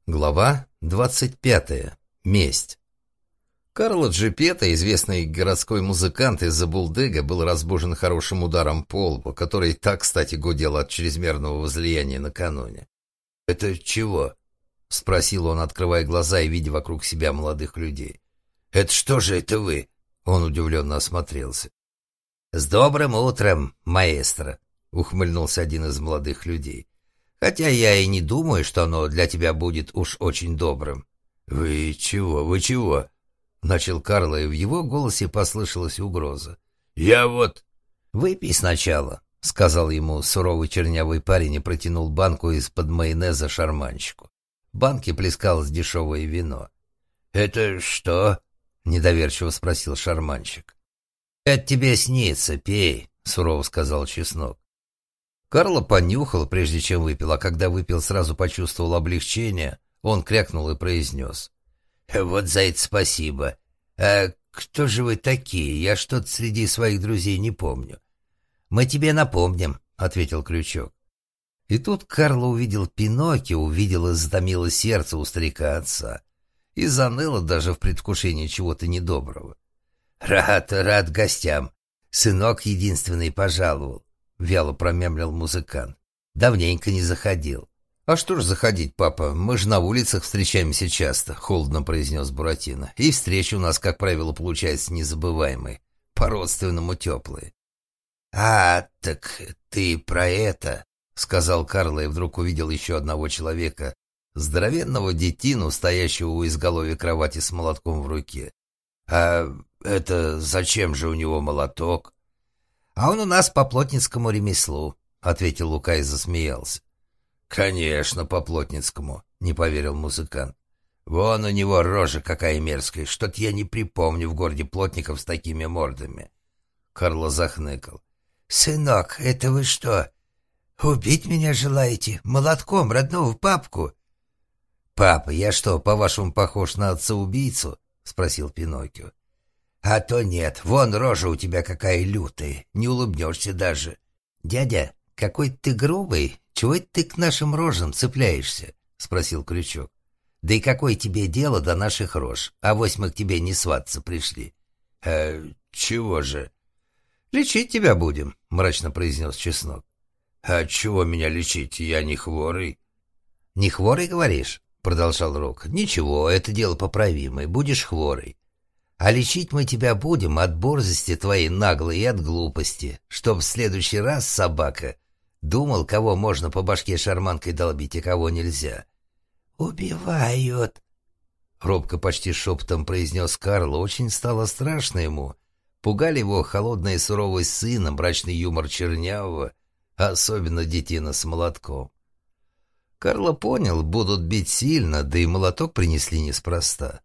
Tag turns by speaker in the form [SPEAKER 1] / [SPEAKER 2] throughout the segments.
[SPEAKER 1] Глава 25. Месть. Карло Джипетто, известный городской музыкант из Забулдыга, был разбужен хорошим ударом по лбу, который так, кстати, гудел от чрезмерного возлияния накануне. «Это чего?» — спросил он, открывая глаза и видя вокруг себя молодых людей. «Это что же это вы?» — он удивленно осмотрелся. «С добрым утром, маэстро!» — ухмыльнулся один из молодых людей. «Хотя я и не думаю, что оно для тебя будет уж очень добрым». «Вы чего? Вы чего?» — начал Карло, и в его голосе послышалась угроза. «Я вот...» «Выпей сначала», — сказал ему суровый чернявый парень и протянул банку из-под майонеза шарманщику. В банке плескалось дешевое вино. «Это что?» — недоверчиво спросил шарманщик. «Это тебе снится, пей», — сурово сказал Чеснок. Карло понюхал, прежде чем выпил, а когда выпил, сразу почувствовал облегчение. Он крякнул и произнес. «Вот за это спасибо. А кто же вы такие? Я что-то среди своих друзей не помню». «Мы тебе напомним», — ответил Крючок. И тут Карло увидел Пиноккио, увидел и затомило сердце у старика отца. И заныло даже в предвкушении чего-то недоброго. Рад гостям. Сынок единственный пожаловал», — вяло промямлил музыкант. «Давненько не заходил». «А что ж заходить, папа? Мы же на улицах встречаемся часто», — холодно произнес Буратино. «И встречи у нас, как правило, получаются незабываемые, по-родственному теплые». «А, так ты про это», — сказал Карло и вдруг увидел еще одного человека, здоровенного детину, стоящего у изголовья кровати с молотком в руке. «А это зачем же у него молоток?» «А он у нас по плотницкому ремеслу», — ответил Лука и засмеялся. «Конечно, по плотницкому», — не поверил музыкант. «Вон у него рожа какая мерзкая, что-то я не припомню в городе плотников с такими мордами». Карло захныкал. «Сынок, это вы что, убить меня желаете? Молотком родного папку?» «Папа, я что, по-вашему, похож на отца-убийцу?» — спросил Пиноккио. «А то нет, вон рожа у тебя какая лютая, не улыбнешься даже». «Дядя, какой ты грубый, чего это ты к нашим рожам цепляешься?» — спросил Крючок. «Да и какое тебе дело до наших рож? Авось мы к тебе не свататься пришли». Чего же?» «Лечить тебя будем», — мрачно произнес Чеснок. «А чего меня лечить? Я не хворый». «Не хворый, говоришь?» — продолжал Рок. «Ничего, это дело поправимое, будешь хворый. А лечить мы тебя будем от борзости твоей наглой и от глупости, чтоб в следующий раз, собака, думал, кого можно по башке шарманкой долбить, а кого нельзя». «Убивают», — робко почти шепотом произнес Карло. Очень стало страшно ему. Пугали его холодный и суровый сын, мрачный юмор Чернявого, а особенно детина с молотком. Карло понял, будут бить сильно, да и молоток принесли неспроста.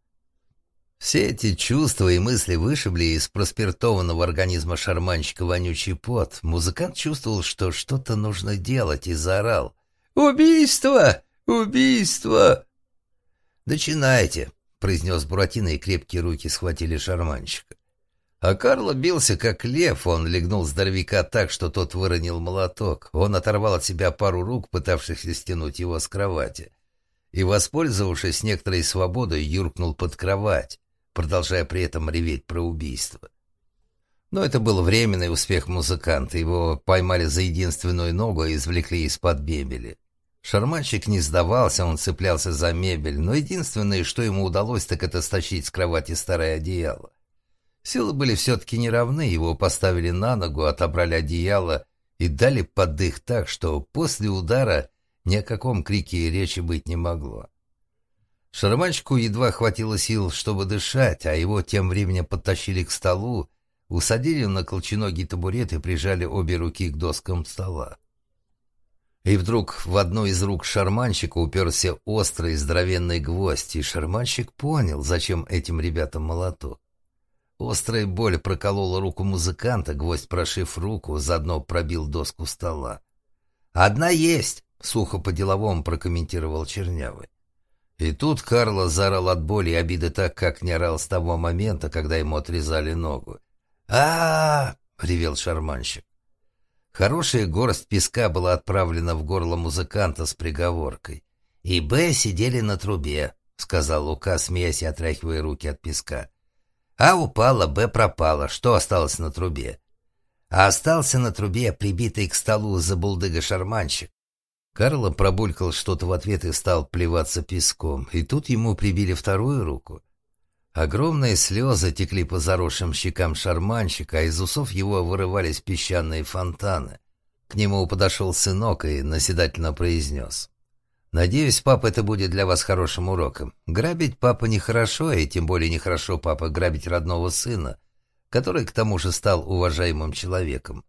[SPEAKER 1] Все эти чувства и мысли вышибли из проспиртованного организма шарманщика вонючий пот. Музыкант чувствовал, что что-то нужно делать, и заорал. «Убийство! Убийство!» «Начинайте», — произнес Буратино, и крепкие руки схватили шарманщика. А Карло бился, как лев. Он легнул здоровяка так, что тот выронил молоток. Он оторвал от себя пару рук, пытавшихся стянуть его с кровати, и, воспользовавшись некоторой свободой, юркнул под кровать, продолжая при этом реветь про убийство. Но это был временный успех музыканта. Его поймали за единственную ногу и извлекли из-под мебели. Шарманщик не сдавался, он цеплялся за мебель, но единственное, что ему удалось, так это стащить с кровати старое одеяло. Силы были все-таки неравны, его поставили на ногу, отобрали одеяло и дали под дых так, что после удара ни о каком крике и речи быть не могло. Шарманщику едва хватило сил, чтобы дышать, а его тем временем подтащили к столу, усадили на колченогий табурет и прижали обе руки к доскам стола. И вдруг в одну из рук шарманщика уперся острый здоровенный гвоздь, и шарманщик понял, зачем этим ребятам молоток. Острая боль проколола руку музыканта, гвоздь, прошив руку, заодно пробил доску стола. «Одна есть!» — сухо по-деловому прокомментировал Чернявый. И тут Карло заорал от боли и обиды так, как не орал с того момента, когда ему отрезали ногу. Ревел шарманщик. Хорошая горсть песка была отправлена в горло музыканта с приговоркой.
[SPEAKER 2] и Б сидели на трубе, — сказал Лука, смеясь и отряхивая руки от песка. А упала, Б пропала. Что осталось на трубе? А остался на трубе прибитый к столу забулдыга-шарманщик. Карло пробулькал что-то в ответ и стал плеваться песком, и тут ему прибили вторую руку. Огромные слезы текли по заросшим щекам шарманщика, а из усов его вырывались песчаные фонтаны. К нему подошел сынок и наседательно произнес: «Надеюсь, папа, это будет для вас хорошим уроком. Грабить папа нехорошо, и тем более нехорошо, папа, грабить родного сына, который к тому же стал уважаемым человеком».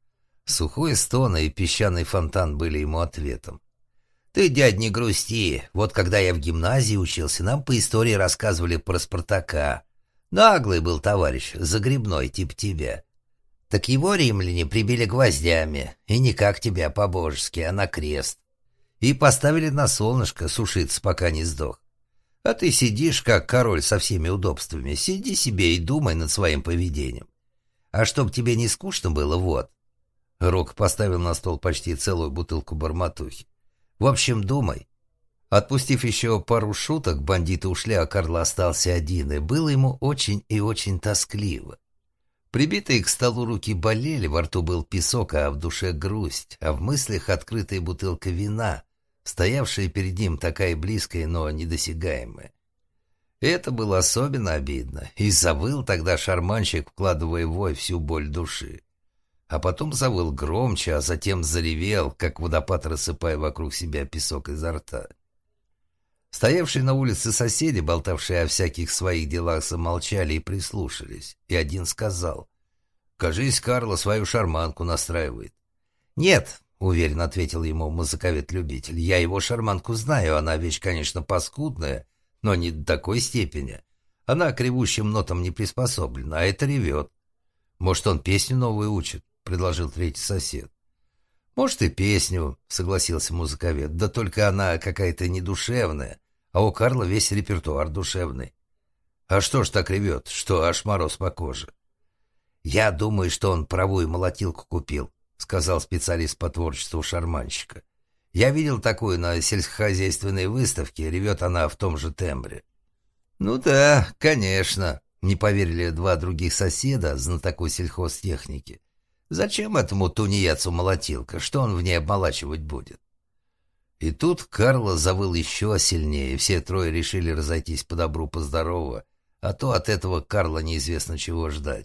[SPEAKER 2] Сухой стон и песчаный фонтан были ему ответом. «Ты, дядь, не грусти. Вот когда я в гимназии учился, нам по истории рассказывали про Спартака. Наглый был товарищ, загребной, типа тебя. Так его римляне прибили гвоздями, и не как тебя по-божески, а на крест. И поставили на солнышко сушиться, пока не сдох. А ты сидишь, как король, со всеми удобствами. Сиди себе и думай над своим поведением. А чтоб тебе не скучно было, вот». Рок поставил на стол почти целую бутылку бормотухи. «В общем, думай». Отпустив еще пару шуток, бандиты ушли, а Карло остался один, и было ему очень и очень тоскливо. Прибитые к столу руки болели, во рту был песок, а в душе грусть, а в мыслях открытая бутылка вина, стоявшая перед ним такая близкая, но недосягаемая. Это было особенно обидно, и завыл тогда шарманщик, вкладывая в вой всю боль души. А потом завыл громче, а затем заревел, как водопад, рассыпая вокруг себя песок изо рта. Стоявшие на улице соседи, болтавшие о всяких своих делах, замолчали и прислушались, и один сказал: «Кажись, Карло свою шарманку настраивает». «Нет», — уверенно ответил ему музыковед-любитель, — «я его шарманку знаю, она вещь, конечно, паскудная, но не до такой степени. Она к ревущим нотам не приспособлена, а это ревет». «Может, он песню новую учит?» — предложил третий сосед. «Может, и песню», — согласился музыковед, — «да только она какая-то недушевная, а у Карла весь репертуар душевный». «А что ж так ревет, что аж мороз по коже?» «Я думаю, что он паровую молотилку купил», — сказал специалист по творчеству шарманщика. «Я видел такую на сельскохозяйственной выставке, ревет она в том же тембре». «Ну да, конечно», — не поверили два других соседа, знатоку сельхозтехники. «Зачем этому тунеядцу молотилка? Что он в ней обмолачивать будет?» И тут Карло завыл еще сильнее, и все трое решили разойтись по добру, по здорову, а то от этого Карло неизвестно чего ждать.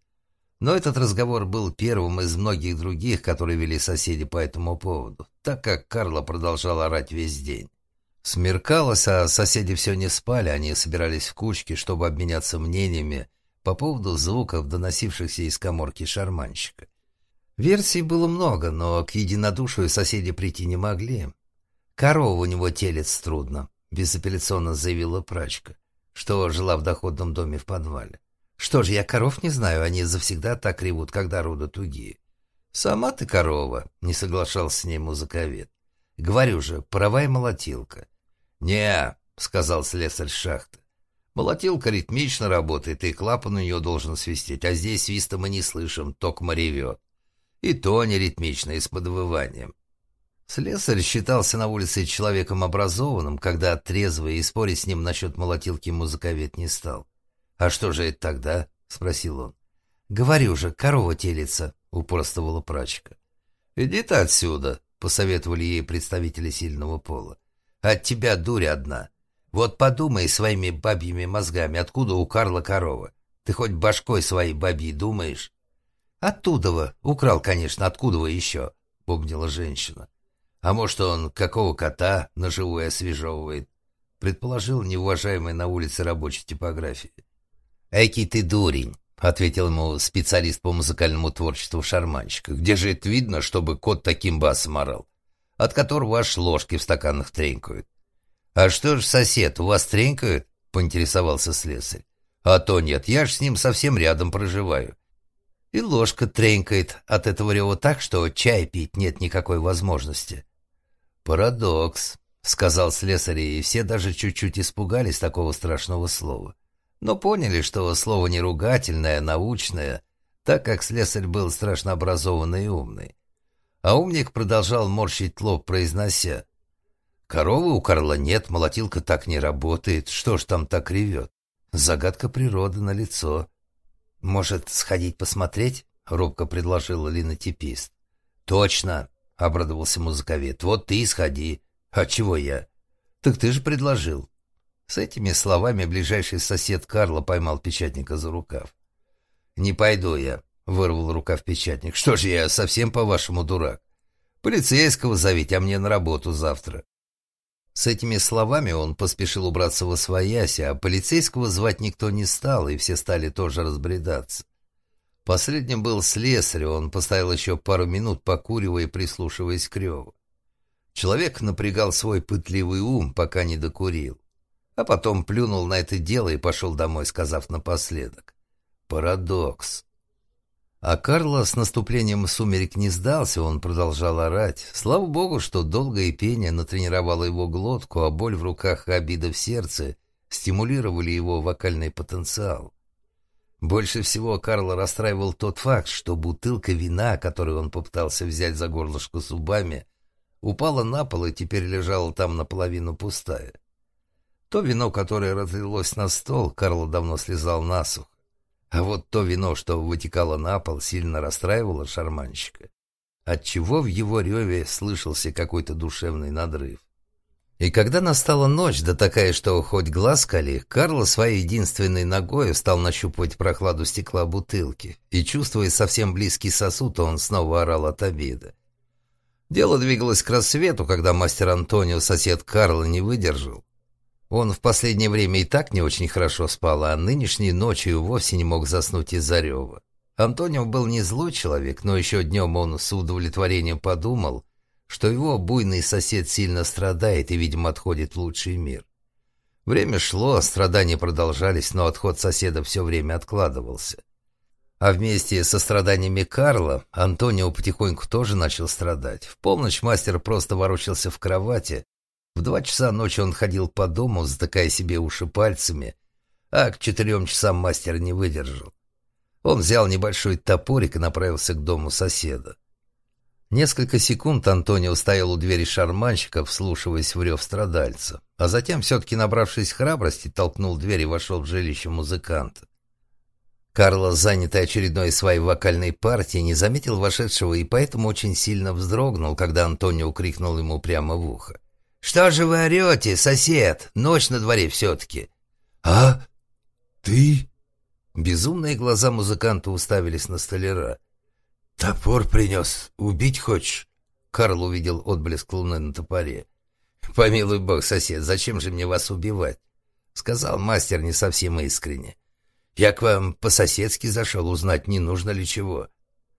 [SPEAKER 2] Но этот разговор был первым из многих других, которые вели соседи по этому поводу, так как Карло продолжал орать весь день. Смеркалось, а соседи все не спали, они собирались в кучки, чтобы обменяться мнениями по поводу звуков, доносившихся из каморки шарманщика. Версий было много, но к единодушию соседи прийти не могли. «Корову у него телец трудно», — безапелляционно заявила прачка, что жила в доходном доме в подвале. «Что ж, я коров не знаю, они завсегда так ревут, когда роды тугие». «Сама ты корова», — не соглашался с ней музыковед. «Говорю же, паровая молотилка». «Не», — сказал слесарь шахты. «Молотилка ритмично работает, и клапан у нее должен свистеть, а здесь свиста мы не слышим, токмо ревет. И то не ритмично, и с подвыванием». Слесарь считался на улице человеком образованным, когда трезвый, и спорить с ним насчет молотилки музыковед не стал. «А что же это тогда?» — спросил он. «Говорю же, корова телится», — упорствовала прачка. «Иди ты отсюда», — посоветовали ей представители сильного пола. «От тебя дурь одна. Вот подумай своими бабьими мозгами, откуда у Карла корова. Ты хоть башкой своей бабьей думаешь?» «Оттудова. Украл, конечно, откуда еще?» — бубнила женщина. «А может, он какого кота наживую освежевывает?» — предположил неуважаемый на улице рабочей типографии. «Экий ты дурень», — ответил ему специалист по музыкальному творчеству шарманщика. «Где же это видно, чтобы кот таким басом орал, от которого аж ложки в стаканах тренькают?» «А что ж, сосед, у вас тренькают?» — поинтересовался слесарь. «А то нет, я ж с ним совсем рядом проживаю. И ложка тренькает от этого рева так, что чай пить нет никакой возможности». «Парадокс», — сказал слесарь, и все даже чуть-чуть испугались такого страшного слова. Но поняли, что слово не ругательное, а научное, так как слесарь был страшно образованный и умный. А умник продолжал морщить лоб, произнося: Коровы у Карла нет, молотилка так не работает. Что ж там так ревет? Загадка природы налицо. «Может, сходить посмотреть?» — робко предложила линотипист. «Точно!» — обрадовался музыковед. «Вот ты и сходи. А чего я?» «Так ты же предложил». С этими словами ближайший сосед Карла поймал печатника за рукав. «Не пойду я», — вырвал рукав печатник. «Что ж я, совсем по-вашему дурак? Полицейского зовите, а мне на работу завтра». С этими словами он поспешил убраться восвояси, а полицейского звать никто не стал, и все стали тоже разбредаться. Последним был слесарь, он постоял еще пару минут, покуривая и прислушиваясь к реву. Человек напрягал свой пытливый ум, пока не докурил. А потом плюнул на это дело и пошел домой, сказав напоследок: «Парадокс». А Карло с наступлением сумерек не сдался, он продолжал орать. Слава богу, что долгое пение натренировало его глотку, а боль в руках и обида в сердце стимулировали его вокальный потенциал. Больше всего Карло расстраивал тот факт, что бутылка вина, которую он попытался взять за горлышко зубами, упала на пол и теперь лежала там наполовину пустая. То вино, которое разлилось на стол, Карло давно слезал насухо. А вот то вино, что вытекало на пол, сильно расстраивало шарманщика, отчего в его реве слышался какой-то душевный надрыв. И когда настала ночь, да такая, что хоть глаз кали, Карло своей единственной ногой стал нащупывать прохладу стекла бутылки, и, чувствуя совсем близкий сосуд, он снова орал от обида. Дело двигалось к рассвету, когда мастер Антонио, сосед Карло, не выдержал. Он в последнее время и так не очень хорошо спал, а нынешней ночью вовсе не мог заснуть из-за рева. Антонио был не злой человек, но еще днем он с удовлетворением подумал, что его буйный сосед сильно страдает и, видимо, отходит в лучший мир. Время шло, страдания продолжались, но отход соседа все время откладывался. А вместе со страданиями Карла Антонио потихоньку тоже начал страдать. В полночь мастер просто ворочался в кровати. В 2 часа ночи он ходил по дому, затыкая себе уши пальцами, а к 4 часам мастер не выдержал. Он взял небольшой топорик и направился к дому соседа. Несколько секунд Антонио стоял у двери шарманщика, вслушиваясь в рев страдальца, а затем, все-таки набравшись храбрости, толкнул дверь и вошел в жилище музыканта. Карло, занятый очередной своей вокальной партией, не заметил вошедшего и поэтому очень сильно вздрогнул, когда Антонио крикнул ему прямо в ухо: «Что же вы орете, сосед? Ночь на дворе все-таки».
[SPEAKER 3] «А? Ты?»
[SPEAKER 2] Безумные глаза музыканта уставились на столяра.
[SPEAKER 3] «Топор принес. Убить хочешь?»
[SPEAKER 2] Карл увидел отблеск луны на топоре. «Помилуй бог, сосед, зачем же мне вас убивать?» — сказал мастер не совсем искренне. «Я к вам по-соседски зашел узнать, не нужно ли чего».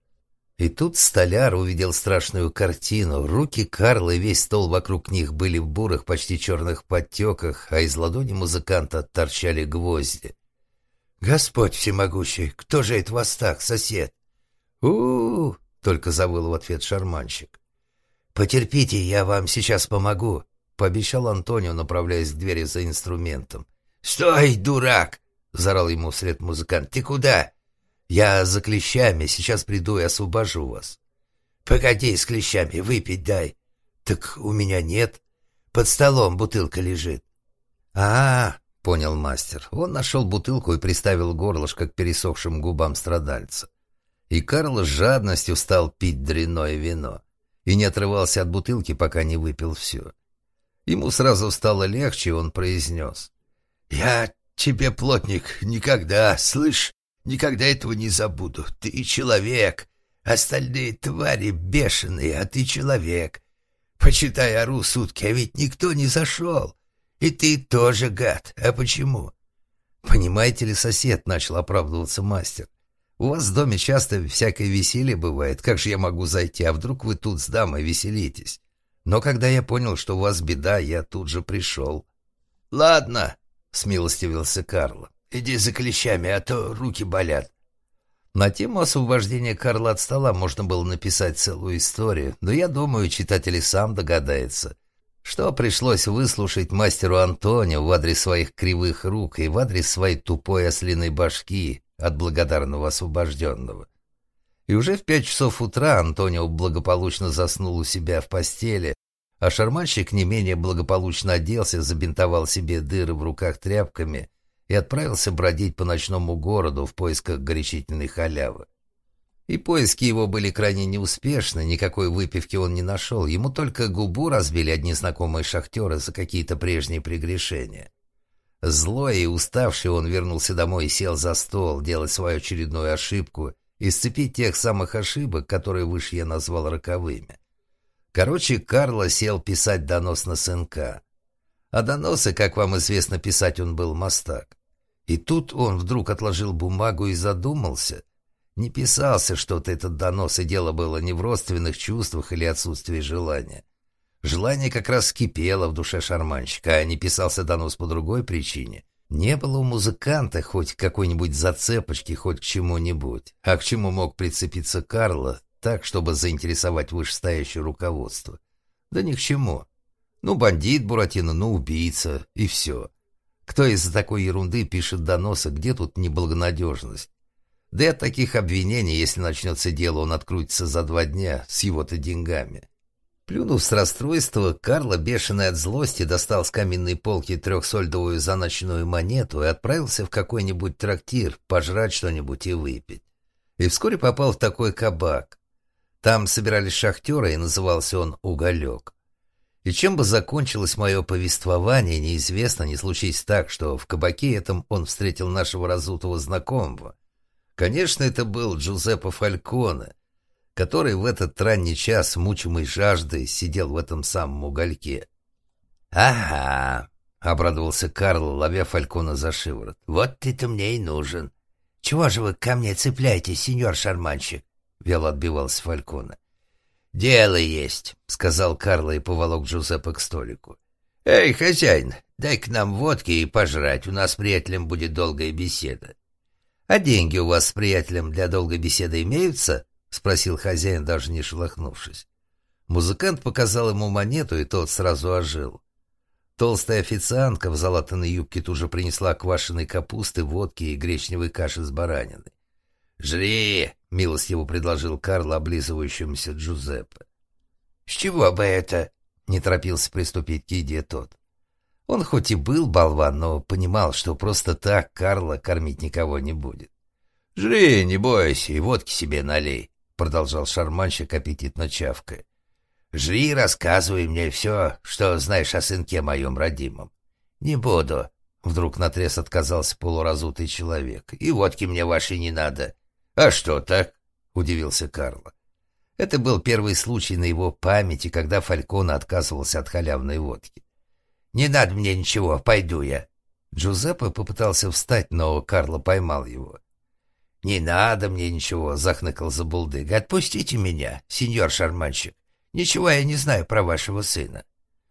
[SPEAKER 2] И тут столяр увидел страшную картину. Руки Карла и весь стол вокруг них были в бурых, почти черных подтеках, а из ладони музыканта торчали гвозди. «Господь всемогущий, кто же это вас так, сосед?» «У-у-у!» — только завыл в ответ шарманщик. «Потерпите, я вам сейчас помогу», — пообещал Антонио, направляясь к двери за инструментом. «Стой, дурак!» — заорал ему вслед музыкант. «Ты куда?» «Я за клещами, сейчас приду и освобожу вас». «Погоди с клещами, выпить дай». «Так у меня нет. Под столом бутылка лежит». Понял мастер. Он нашел бутылку и приставил горлышко к пересохшим губам страдальца. И Карл с жадностью стал пить дрянное вино и не отрывался от бутылки, пока не выпил все. Ему сразу стало легче, и он произнес: «Я тебе, плотник, никогда, слышь, никогда этого не забуду. Ты человек, остальные твари бешеные, а ты человек. Почитай, ору сутки, а ведь никто не зашел. И ты тоже гад. А почему?» «Понимаете ли, сосед, — начал оправдываться мастер, — у вас в доме часто всякое веселье бывает. Как же я могу зайти, а вдруг вы тут с дамой веселитесь? Но когда я понял, что у вас беда, я тут же пришел». «Ладно, — смилостивился Карло, — иди за клещами, а то руки болят». На тему освобождения Карла от стола можно было написать целую историю, но я думаю, читатель и сам догадается, что пришлось выслушать мастеру Антонио в адрес своих кривых рук и в адрес своей тупой ослиной башки от благодарного освобожденного. И уже в 5 часов утра Антонио благополучно заснул у себя в постели,
[SPEAKER 1] А шарманщик не менее благополучно оделся, забинтовал себе дыры в руках тряпками и отправился бродить по ночному городу в поисках горячительной халявы. И поиски его были крайне неуспешны, никакой выпивки он не нашел, ему только губу разбили одни знакомые шахтеры за какие-то прежние прегрешения. Злой и уставший он вернулся домой и сел за стол, делать свою очередную ошибку и сцепить тех самых ошибок, которые выше я назвал роковыми. Короче, Карло сел писать донос на сынка. А доносы, как вам известно, писать он был мастак. И тут он вдруг отложил бумагу и задумался. Не писался что-то этот донос, и дело было не в родственных чувствах или отсутствии желания. Желание как раз кипело в душе шарманщика, а не писался донос по другой причине. Не было у музыканта хоть какой-нибудь зацепочки, хоть к чему-нибудь. А к чему мог прицепиться Карло так, чтобы заинтересовать вышестоящее руководство? Да ни к чему. Ну, бандит Буратино, ну, убийца, и все. Кто из-за такой ерунды пишет доносы, где тут неблагонадежность? Да и от таких обвинений, если начнется дело, он открутится за 2 дня с его-то деньгами. Плюнув с расстройства, Карло, бешеный от злости, достал с каминной полки 3-сольдовую заначную монету и отправился в какой-нибудь трактир пожрать что-нибудь и выпить. И вскоре попал в такой кабак. Там собирались шахтеры, и назывался он «Уголек». И чем бы закончилось мое повествование, неизвестно, не случись так, что в кабаке этом он встретил нашего разутого знакомого. Конечно, это был Джузеппе Фальконе, который в этот ранний час, мучимый жаждой, сидел в этом самом угольке.
[SPEAKER 2] «Ага», — обрадовался Карло, ловя Фальконе за шиворот. «Вот ты-то мне и нужен. Чего же вы ко мне цепляетесь, сеньор шарманщик?» — вяло отбивался Фальконе. «Дело есть», — сказал Карло и поволок Джузеппе к столику. «Эй, хозяин, дай к нам водки и пожрать, у нас с приятелем будет долгая беседа». «А деньги у вас с приятелем для долгой беседы имеются?» — спросил хозяин, даже не шелохнувшись. Музыкант показал ему монету, и тот сразу ожил. Толстая официантка в залатанной юбке тут же принесла квашеной капусты, водки и гречневой каши с бараниной. «Жри!» — милостиво предложил Карло облизывающемуся Джузеппе. «С чего бы это?» — не торопился приступить к еде тот. Он хоть и был болван, но понимал, что просто так Карло кормить никого не будет. «Жри, не бойся, и водки себе налей», — продолжал шарманщик, аппетитно чавкая. «Жри, рассказывай мне все, что знаешь о сынке моем родимом». «Не буду», — вдруг наотрез отказался полуразутый человек. «И водки мне вашей не надо». «А что так?» — удивился Карло. Это был первый случай на его памяти, когда Фальконе отказывался от халявной водки. «Не надо мне ничего, пойду я». Джузеппе попытался встать, но Карло поймал его. «Не надо мне ничего», — захныкал забулдыга. «Отпустите меня, сеньор шарманщик. Ничего я не знаю про вашего сына».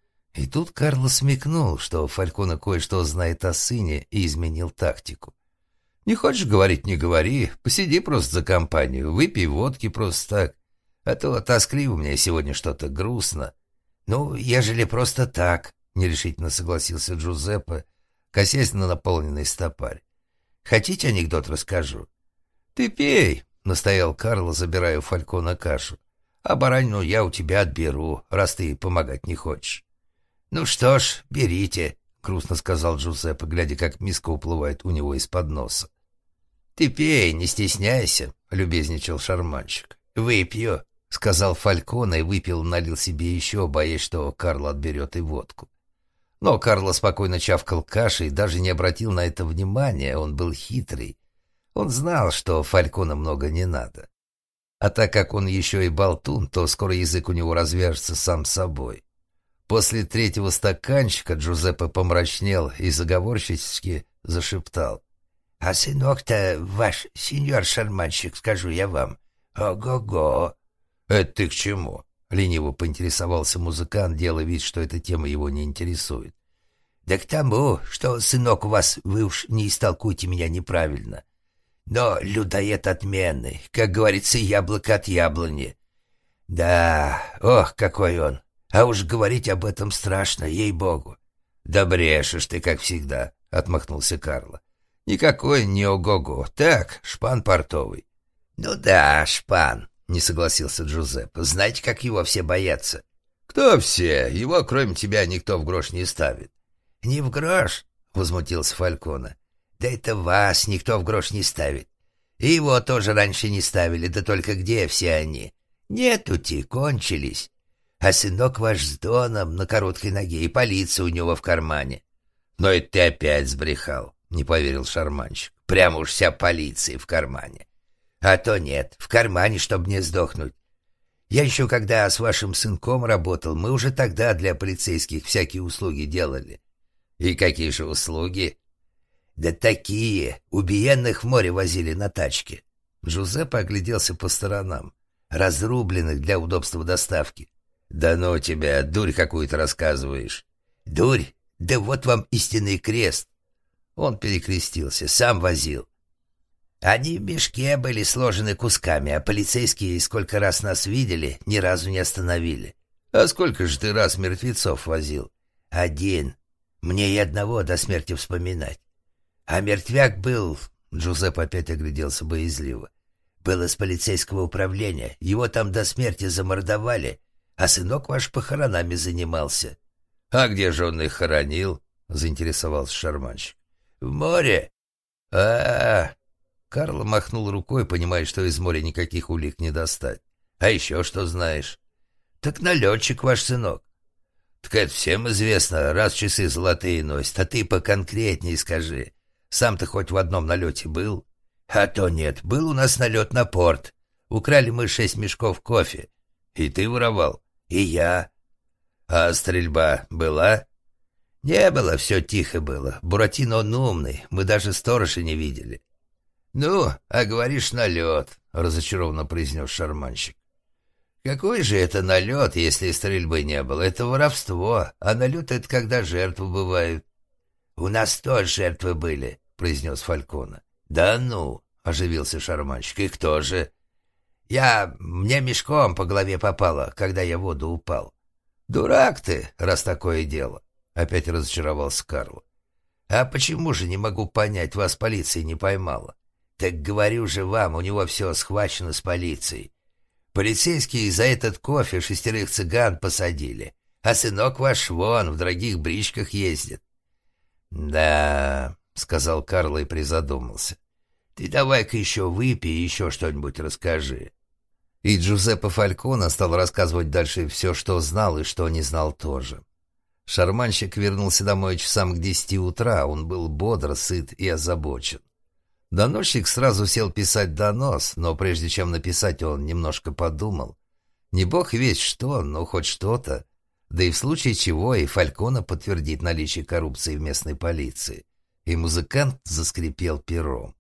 [SPEAKER 2] И тут Карло смекнул, что Фальконе кое-что знает о сыне, и изменил тактику. «Не хочешь говорить — не говори, посиди просто за компанию, выпей водки просто так, а то тоскливо мне сегодня что-то грустно». «Ну, ежели просто так», — нерешительно согласился Джузеппе, косясь на наполненный стопарь. «Хотите, анекдот расскажу?» «Ты пей», — настоял Карло, забирая у Фальконе кашу. «А баранину я у тебя отберу, раз ты помогать не хочешь». «Ну что ж, берите», — грустно сказал Джузеппе, глядя, как миска уплывает у него из-под носа. «Ты пей, не стесняйся», — любезничал шарманщик. «Выпью», — сказал Фальконе и выпил, налил себе еще, боясь, что Карло отберет и водку. Но Карло спокойно чавкал кашей и даже не обратил на это внимания, он был хитрый. Он знал, что Фальконе много не надо. А так как он еще и болтун, то скоро язык у него развяжется сам собой. После 3-го стаканчика Джузеппе помрачнел и заговорщически зашептал. «А сынок-то ваш, сеньор шарманщик, скажу я вам. Ого-го!» «Это ты к чему?» — лениво поинтересовался музыкант, делая вид, что эта тема его не интересует. «Да к тому, что, сынок, у вас, вы уж не истолкуйте меня неправильно. Но людоед отменный, как говорится, яблоко от яблони. Да, ох, какой он! А уж говорить об этом страшно, ей-богу». «Да брешешь ты, как всегда», — отмахнулся Карло. «Никакой не ого-го, так, шпан портовый». «Ну да, шпан», — не согласился Джузеппе. «Знаете, как его все боятся?» «Кто все? Его, кроме тебя, никто в грош не ставит». «Не в грош?» — возмутился Фалькона. «Да это вас никто в грош не ставит. И его тоже раньше не ставили, да только где все они? Нету-те, кончились. А сынок ваш с Доном на короткой ноге, и полиция у него в кармане». «Но это ты опять сбрехал», — не поверил шарманщик. «Прямо уж вся полиция в кармане». «А то нет, в кармане, чтобы не сдохнуть. Я еще когда с вашим сынком работал, мы уже тогда для полицейских всякие услуги делали». «И какие же услуги?» «Да такие. Убиенных в море возили на тачке». Джузеппе огляделся по сторонам. «Разрубленных для удобства доставки». «Да ну тебя, дурь какую-то рассказываешь». «Дурь? Да вот вам истинный крест». Он перекрестился, сам возил. «Они в мешке были сложены кусками, а полицейские, сколько раз нас видели, ни разу не остановили». «А сколько же ты раз мертвецов возил?» «Один. Мне и одного до смерти вспоминать. А мертвяк был...» Джузеппе опять огляделся боязливо. «Был из полицейского управления. Его там до смерти замордовали, а сынок ваш похоронами занимался».
[SPEAKER 1] «А где же он их хоронил?» — заинтересовался шарманщик.
[SPEAKER 2] «В море».
[SPEAKER 1] А-а-а! Карло махнул рукой, понимая, что из моря никаких улик не достать. «А еще что знаешь?»
[SPEAKER 2] «Так налетчик ваш сынок».
[SPEAKER 1] «Так это всем известно, раз часы золотые носит, а ты поконкретней скажи. Сам-то хоть в одном налете был?»
[SPEAKER 2] «А то нет, был у нас налет на порт. Украли мы 6 мешков кофе».
[SPEAKER 1] «И ты воровал?»
[SPEAKER 2] «И я».
[SPEAKER 1] «А стрельба была?»
[SPEAKER 2] «Не было, все тихо было. Буратино он умный, мы даже сторожа не видели».
[SPEAKER 1] «Ну, а говоришь, налет», — разочарованно произнес шарманщик.
[SPEAKER 2] «Какой же это налет, если стрельбы не было? Это воровство, а налет — это когда жертвы бывают». «У нас тоже жертвы были», — произнес Фалькона.
[SPEAKER 1] «Да ну», — оживился шарманщик, — «и кто же?»
[SPEAKER 2] Мне мешком по голове попало, когда я в воду упал».
[SPEAKER 1] «Дурак ты, раз такое дело», — опять разочаровался Карло.
[SPEAKER 2] «А почему же, не могу понять, вас полиция не поймала?» «Так говорю же вам, у него все схвачено с полицией. Полицейские за этот кофе 6 цыган посадили, а сынок ваш вон в дорогих бричках ездит».
[SPEAKER 1] «Да», — сказал Карло и призадумался.
[SPEAKER 2] «Ты давай-ка еще выпей и еще что-нибудь расскажи».
[SPEAKER 1] И Джузеппе Фалькона стал рассказывать дальше все, что знал и что не знал тоже. Шарманщик вернулся домой часам к 10 утра, он был бодр, сыт и озабочен. Доносчик сразу сел писать донос, но прежде чем написать, он немножко подумал. Не бог весть что, но хоть что-то. Да и в случае чего и Фалькона подтвердит наличие коррупции в местной полиции. И музыкант заскрипел пером.